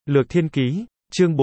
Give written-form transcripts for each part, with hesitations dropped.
Lược Thiên Ký, chương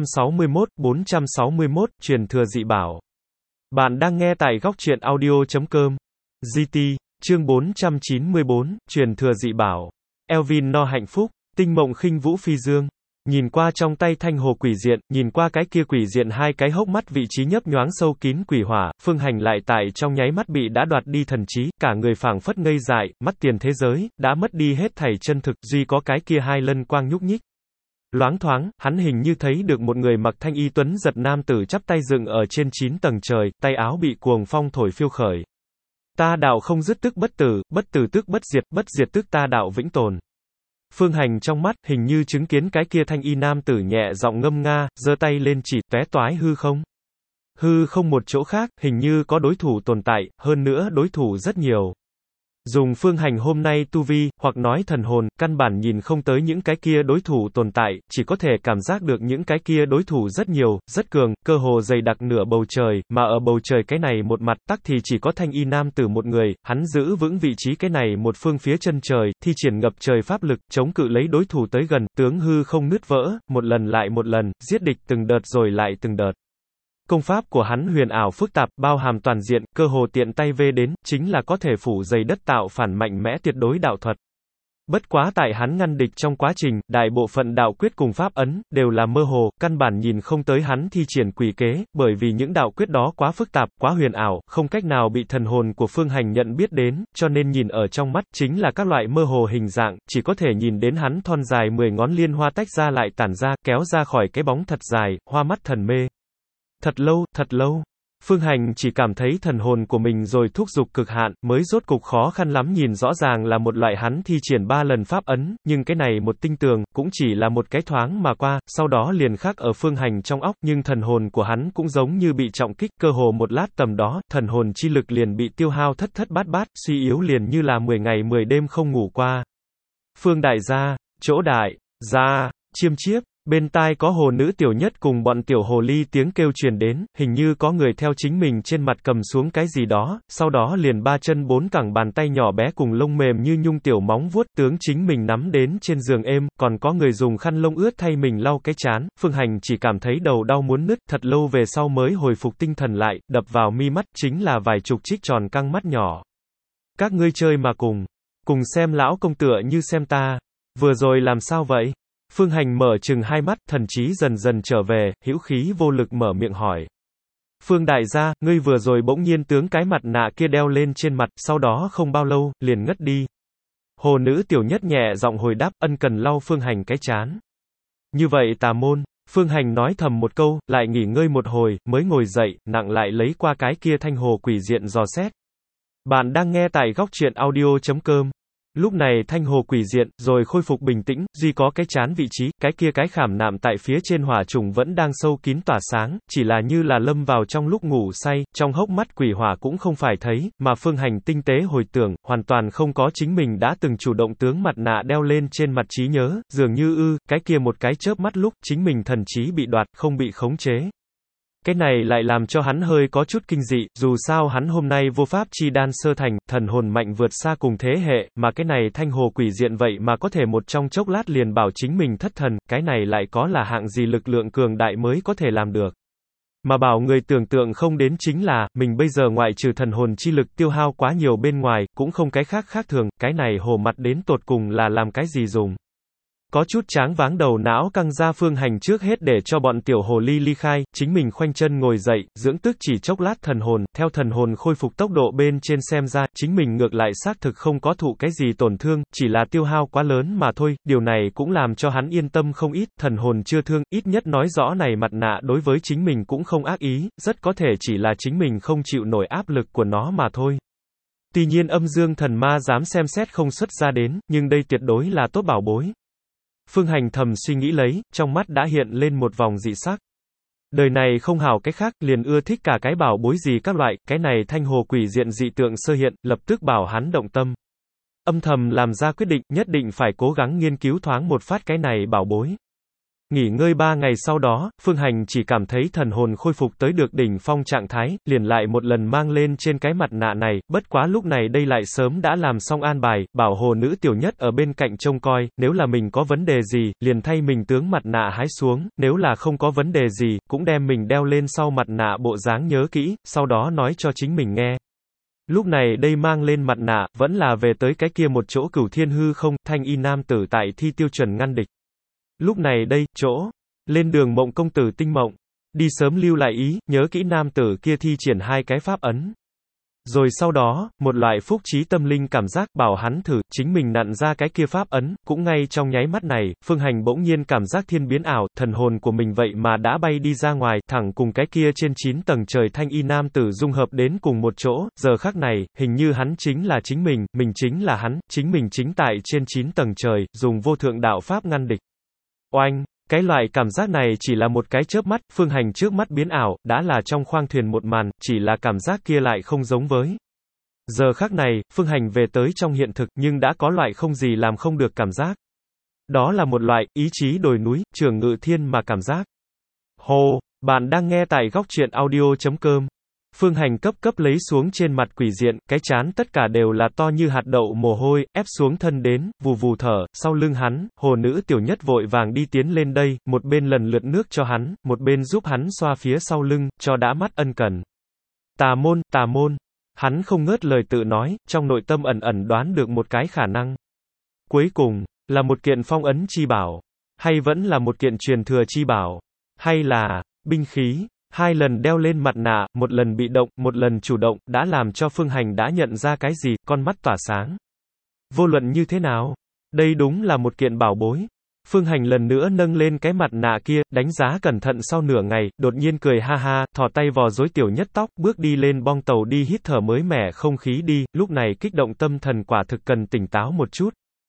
461, truyền thừa dị bảo. Bạn đang nghe tại góc truyện audio.com. GT, chương 494, truyền thừa dị bảo. Elvin no hạnh phúc, tinh mộng khinh vũ phi dương. Nhìn qua trong tay thanh hồ quỷ diện, nhìn qua cái kia quỷ diện hai cái hốc mắt vị trí nhấp nhoáng sâu kín quỷ hỏa, Phương Hành lại tại trong nháy mắt bị đã đoạt đi thần trí, cả người phảng phất ngây dại, mắt tiền thế giới, đã mất đi hết thảy chân thực, duy có cái kia hai lân quang nhúc nhích. Loáng thoáng, hắn hình như thấy được một người mặc thanh y tuấn giật nam tử chắp tay dựng ở trên 9 tầng trời, tay áo bị cuồng phong thổi phiêu khởi. Ta đạo không dứt tức bất tử tức bất diệt tức ta đạo vĩnh tồn. Phương Hành trong mắt, hình như chứng kiến cái kia thanh y nam tử nhẹ giọng ngâm nga, giơ tay lên chỉ, tóe toái hư không. Hư không một chỗ khác, hình như có đối thủ tồn tại, hơn nữa đối thủ rất nhiều. Dùng Phương Hành hôm nay tu vi, hoặc nói thần hồn, căn bản nhìn không tới những cái kia đối thủ tồn tại, chỉ có thể cảm giác được những cái kia đối thủ rất nhiều, rất cường, cơ hồ dày đặc nửa bầu trời, mà ở bầu trời cái này một mặt tắc thì chỉ có thanh y nam tử một người, hắn giữ vững vị trí cái này một phương phía chân trời, thi triển ngập trời pháp lực, chống cự lấy đối thủ tới gần, tướng hư không nứt vỡ, một lần lại một lần, giết địch từng đợt rồi lại từng đợt. Công pháp của hắn huyền ảo phức tạp, bao hàm toàn diện, cơ hồ tiện tay vê đến, chính là có thể phủ dày đất tạo phản mạnh mẽ tuyệt đối đạo thuật. Bất quá tại hắn ngăn địch trong quá trình, đại bộ phận đạo quyết cùng pháp ấn, đều là mơ hồ, căn bản nhìn không tới hắn thi triển quỷ kế, bởi vì những đạo quyết đó quá phức tạp, quá huyền ảo, không cách nào bị thần hồn của Phương Hành nhận biết đến, cho nên nhìn ở trong mắt, chính là các loại mơ hồ hình dạng, chỉ có thể nhìn đến hắn thon dài 10 ngón liên hoa tách ra lại tản ra, kéo ra khỏi cái bóng thật dài, hoa mắt thần mê. Thật lâu, Phương Hành chỉ cảm thấy thần hồn của mình rồi thúc giục cực hạn, mới rốt cục khó khăn lắm nhìn rõ ràng là một loại hắn thi triển 3 lần pháp ấn, nhưng cái này một tinh tường, cũng chỉ là một cái thoáng mà qua, sau đó liền khắc ở Phương Hành trong óc, nhưng thần hồn của hắn cũng giống như bị trọng kích, cơ hồ một lát tầm đó, thần hồn chi lực liền bị tiêu hao thất bát, suy yếu liền như là 10 ngày 10 đêm không ngủ qua. Phương đại gia, chỗ đại, gia, chiêm chiếp. Bên tai có hồ nữ tiểu nhất cùng bọn tiểu hồ ly tiếng kêu truyền đến, hình như có người theo chính mình trên mặt cầm xuống cái gì đó, sau đó liền 3 chân 4 cẳng bàn tay nhỏ bé cùng lông mềm như nhung tiểu móng vuốt tướng chính mình nắm đến trên giường êm, còn có người dùng khăn lông ướt thay mình lau cái trán. Phương Hành chỉ cảm thấy đầu đau muốn nứt, thật lâu về sau mới hồi phục tinh thần lại, đập vào mi mắt chính là vài chục trích tròn căng mắt nhỏ. Các ngươi chơi mà cùng xem lão công tựa như xem ta. Vừa rồi làm sao vậy? Phương Hành mở chừng hai mắt, thần trí dần dần trở về, hữu khí vô lực mở miệng hỏi. Phương đại gia, ngươi vừa rồi bỗng nhiên tướng cái mặt nạ kia đeo lên trên mặt, sau đó không bao lâu, liền ngất đi. Hồ nữ tiểu nhất nhẹ giọng hồi đáp, ân cần lau Phương Hành cái trán. Như vậy tà môn, Phương Hành nói thầm một câu, lại nghỉ ngơi một hồi, mới ngồi dậy, nặng lại lấy qua cái kia thanh hồ quỷ diện dò xét. Bạn đang nghe tại góc truyện audio.com. Lúc này thanh hồ quỷ diện, rồi khôi phục bình tĩnh, duy có cái chán vị trí, cái kia cái khảm nạm tại phía trên hỏa trùng vẫn đang sâu kín tỏa sáng, chỉ là như là lâm vào trong lúc ngủ say, trong hốc mắt quỷ hỏa cũng không phải thấy, mà Phương Hành tinh tế hồi tưởng, hoàn toàn không có chính mình đã từng chủ động tướng mặt nạ đeo lên trên mặt trí nhớ, dường như cái kia một cái chớp mắt lúc, chính mình thần trí bị đoạt, không bị khống chế. Cái này lại làm cho hắn hơi có chút kinh dị, dù sao hắn hôm nay vô pháp chi đan sơ thành, thần hồn mạnh vượt xa cùng thế hệ, mà cái này thanh hồ quỷ diện vậy mà có thể một trong chốc lát liền bảo chính mình thất thần, cái này lại có là hạng gì lực lượng cường đại mới có thể làm được. Mà bảo người tưởng tượng không đến chính là, mình bây giờ ngoại trừ thần hồn chi lực tiêu hao quá nhiều bên ngoài, cũng không cái khác thường, cái này hồ mặt đến tột cùng là làm cái gì dùng. Có chút tráng váng đầu não căng ra Phương Hành trước hết để cho bọn tiểu hồ ly ly khai, chính mình khoanh chân ngồi dậy, dưỡng tức chỉ chốc lát thần hồn, theo thần hồn khôi phục tốc độ bên trên xem ra, chính mình ngược lại xác thực không có thụ cái gì tổn thương, chỉ là tiêu hao quá lớn mà thôi, điều này cũng làm cho hắn yên tâm không ít, thần hồn chưa thương, ít nhất nói rõ này mặt nạ đối với chính mình cũng không ác ý, rất có thể chỉ là chính mình không chịu nổi áp lực của nó mà thôi. Tuy nhiên âm dương thần ma dám xem xét không xuất ra đến, nhưng đây tuyệt đối là tốt bảo bối. Phương Hành thầm suy nghĩ lấy, trong mắt đã hiện lên một vòng dị sắc. Đời này không hảo cái khác, liền ưa thích cả cái bảo bối gì các loại, cái này thanh hồ quỷ diện dị tượng sơ hiện, lập tức bảo hắn động tâm. Âm thầm làm ra quyết định, nhất định phải cố gắng nghiên cứu thoáng một phát cái này bảo bối. Nghỉ ngơi 3 ngày sau đó, Phương Hành chỉ cảm thấy thần hồn khôi phục tới được đỉnh phong trạng thái, liền lại một lần mang lên trên cái mặt nạ này, bất quá lúc này đây lại sớm đã làm xong an bài, bảo hồ nữ tiểu nhất ở bên cạnh trông coi, nếu là mình có vấn đề gì, liền thay mình tướng mặt nạ hái xuống, nếu là không có vấn đề gì, cũng đem mình đeo lên sau mặt nạ bộ dáng nhớ kỹ, sau đó nói cho chính mình nghe. Lúc này đây mang lên mặt nạ, vẫn là về tới cái kia một chỗ Cửu Thiên hư không, thanh y nam tử tại thi tiêu chuẩn ngăn địch. Lúc này đây, chỗ, lên đường Mộng công tử Tinh Mộng, đi sớm lưu lại ý, nhớ kỹ nam tử kia thi triển 2 cái pháp ấn. Rồi sau đó, một loại phúc trí tâm linh cảm giác, bảo hắn thử, chính mình nặn ra cái kia pháp ấn, cũng ngay trong nháy mắt này, Phương Hành bỗng nhiên cảm giác thiên biến ảo, thần hồn của mình vậy mà đã bay đi ra ngoài, thẳng cùng cái kia trên 9 tầng trời thanh y nam tử dung hợp đến cùng một chỗ, giờ khắc này, hình như hắn chính là chính mình chính là hắn, chính mình chính tại trên 9 tầng trời, dùng vô thượng đạo pháp ngăn địch. Oanh! Cái loại cảm giác này chỉ là một cái chớp mắt, Phương Hành trước mắt biến ảo, đã là trong khoang thuyền một màn, chỉ là cảm giác kia lại không giống với. Giờ khắc này, Phương Hành về tới trong hiện thực, nhưng đã có loại không gì làm không được cảm giác. Đó là một loại, ý chí đồi núi, trường ngự thiên mà cảm giác. Hồ, bạn đang nghe tại góc truyện audio.com. Phương Hành cấp lấy xuống trên mặt quỷ diện, cái chán tất cả đều là to như hạt đậu mồ hôi, ép xuống thân đến, vù vù thở, sau lưng hắn, hồ nữ tiểu nhất vội vàng đi tiến lên đây, một bên lần lượt nước cho hắn, một bên giúp hắn xoa phía sau lưng, cho đã mắt ân cần. Tà môn, hắn không ngớt lời tự nói, trong nội tâm ẩn ẩn đoán được một cái khả năng. Cuối cùng, là một kiện phong ấn chi bảo, hay vẫn là một kiện truyền thừa chi bảo, hay là binh khí. 2 lần đeo lên mặt nạ, một lần bị động, một lần chủ động, đã làm cho Phương Hành đã nhận ra cái gì, con mắt tỏa sáng. Vô luận như thế nào? Đây đúng là một kiện bảo bối. Phương Hành lần nữa nâng lên cái mặt nạ kia, đánh giá cẩn thận sau nửa ngày, đột nhiên cười ha ha, thò tay vò rối tiểu nhất tóc, bước đi lên bong tàu đi hít thở mới mẻ không khí đi, lúc này kích động tâm thần quả thực cần tỉnh táo một chút.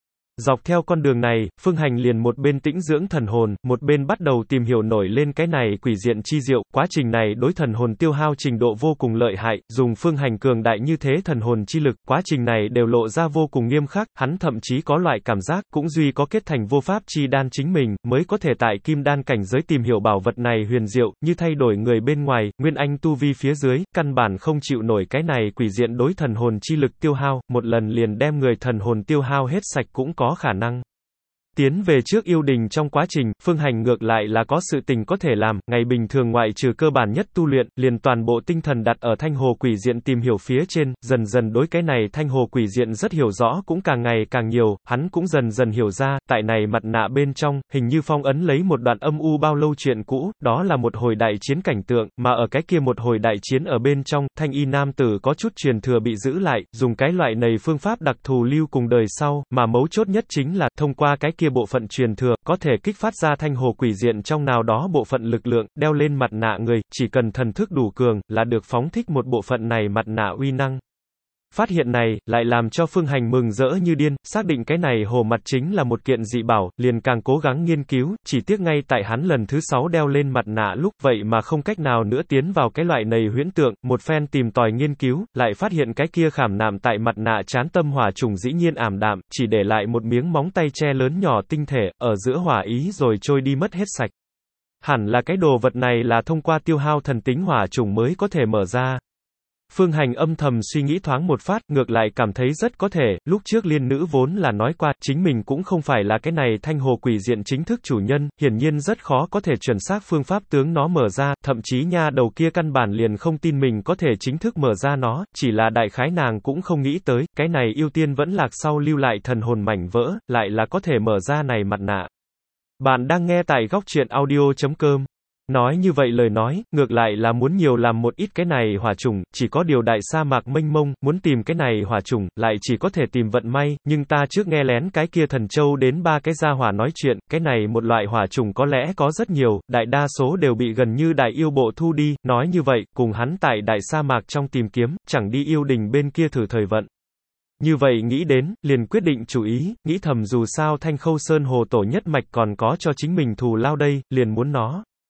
Dọc theo con đường này, Phương Hành liền một bên tĩnh dưỡng thần hồn, một bên bắt đầu tìm hiểu nổi lên cái này quỷ diện chi diệu, quá trình này đối thần hồn tiêu hao trình độ vô cùng lợi hại, dùng Phương Hành cường đại như thế thần hồn chi lực, quá trình này đều lộ ra vô cùng nghiêm khắc, hắn thậm chí có loại cảm giác, cũng duy có kết thành vô pháp chi đan chính mình, mới có thể tại kim đan cảnh giới tìm hiểu bảo vật này huyền diệu, như thay đổi người bên ngoài, nguyên anh tu vi phía dưới, căn bản không chịu nổi cái này quỷ diện đối thần hồn chi lực tiêu hao, một lần liền đem người thần hồn tiêu hao hết sạch cũng có khả năng. Tiến về trước yêu đình trong quá trình, Phương Hành ngược lại là có sự tình có thể làm, ngày bình thường ngoại trừ cơ bản nhất tu luyện, liền toàn bộ tinh thần đặt ở thanh hồ quỷ diện tìm hiểu phía trên, dần dần đối cái này thanh hồ quỷ diện rất hiểu rõ cũng càng ngày càng nhiều, hắn cũng dần dần hiểu ra, tại này mặt nạ bên trong, hình như phong ấn lấy một đoạn âm u bao lâu chuyện cũ, đó là một hồi đại chiến cảnh tượng, mà ở cái kia một hồi đại chiến ở bên trong, thanh y nam tử có chút truyền thừa bị giữ lại, dùng cái loại này phương pháp đặc thù lưu cùng đời sau, mà mấu chốt nhất chính là, thông qua cái kia bộ phận truyền thừa, có thể kích phát ra thanh hồ quỷ diện trong nào đó bộ phận lực lượng, đeo lên mặt nạ người, chỉ cần thần thức đủ cường, là được phóng thích một bộ phận này mặt nạ uy năng. Phát hiện này, lại làm cho Phương Hành mừng rỡ như điên, xác định cái này hồ mặt chính là một kiện dị bảo, liền càng cố gắng nghiên cứu, chỉ tiếc ngay tại hắn lần thứ 6 đeo lên mặt nạ lúc, vậy mà không cách nào nữa tiến vào cái loại này huyễn tượng, một phen tìm tòi nghiên cứu, lại phát hiện cái kia khảm nạm tại mặt nạ chán tâm hỏa trùng dĩ nhiên ảm đạm, chỉ để lại một miếng móng tay tre lớn nhỏ tinh thể, ở giữa hỏa ý rồi trôi đi mất hết sạch. Hẳn là cái đồ vật này là thông qua tiêu hao thần tính hỏa trùng mới có thể mở ra. Phương Hành âm thầm suy nghĩ thoáng một phát, ngược lại cảm thấy rất có thể, lúc trước liên nữ vốn là nói qua, chính mình cũng không phải là cái này thanh hồ quỷ diện chính thức chủ nhân, hiển nhiên rất khó có thể chuẩn xác phương pháp tướng nó mở ra, thậm chí nha đầu kia căn bản liền không tin mình có thể chính thức mở ra nó, chỉ là đại khái nàng cũng không nghĩ tới, cái này yêu tiên vẫn lạc sau lưu lại thần hồn mảnh vỡ, lại là có thể mở ra này mặt nạ. Bạn đang nghe tại góc truyện audio.com. Nói như vậy lời nói, ngược lại là muốn nhiều làm một ít cái này hỏa trùng, chỉ có điều đại sa mạc mênh mông, muốn tìm cái này hỏa trùng, lại chỉ có thể tìm vận may, nhưng ta trước nghe lén cái kia thần châu đến 3 cái gia hỏa nói chuyện, cái này một loại hỏa trùng có lẽ có rất nhiều, đại đa số đều bị gần như đại yêu bộ thu đi, nói như vậy, cùng hắn tại đại sa mạc trong tìm kiếm, chẳng đi yêu đình bên kia thử thời vận. Như vậy nghĩ đến, liền quyết định chủ ý, nghĩ thầm dù sao Thanh Khâu Sơn Hồ Tổ nhất mạch còn có cho chính mình thù lao đây, liền muốn nó.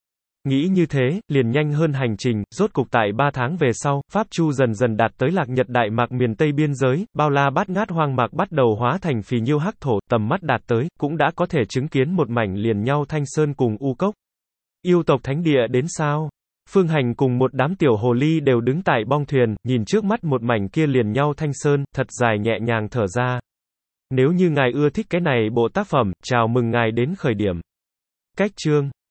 Nghĩ như thế, liền nhanh hơn hành trình, rốt cục tại 3 tháng về sau, Pháp Chu dần dần đạt tới Lạc Nhật Đại Mạc miền Tây biên giới, bao la bát ngát hoang mạc bắt đầu hóa thành phì nhiêu hắc thổ, tầm mắt đạt tới, cũng đã có thể chứng kiến một mảnh liền nhau Thanh Sơn cùng U Cốc. Yêu tộc thánh địa đến sao? Phương Hành cùng một đám tiểu hồ ly đều đứng tại bong thuyền, nhìn trước mắt một mảnh kia liền nhau Thanh Sơn, thật dài nhẹ nhàng thở ra. Nếu như ngài ưa thích cái này bộ tác phẩm, chào mừng ngài đến khởi điểm. Cách chương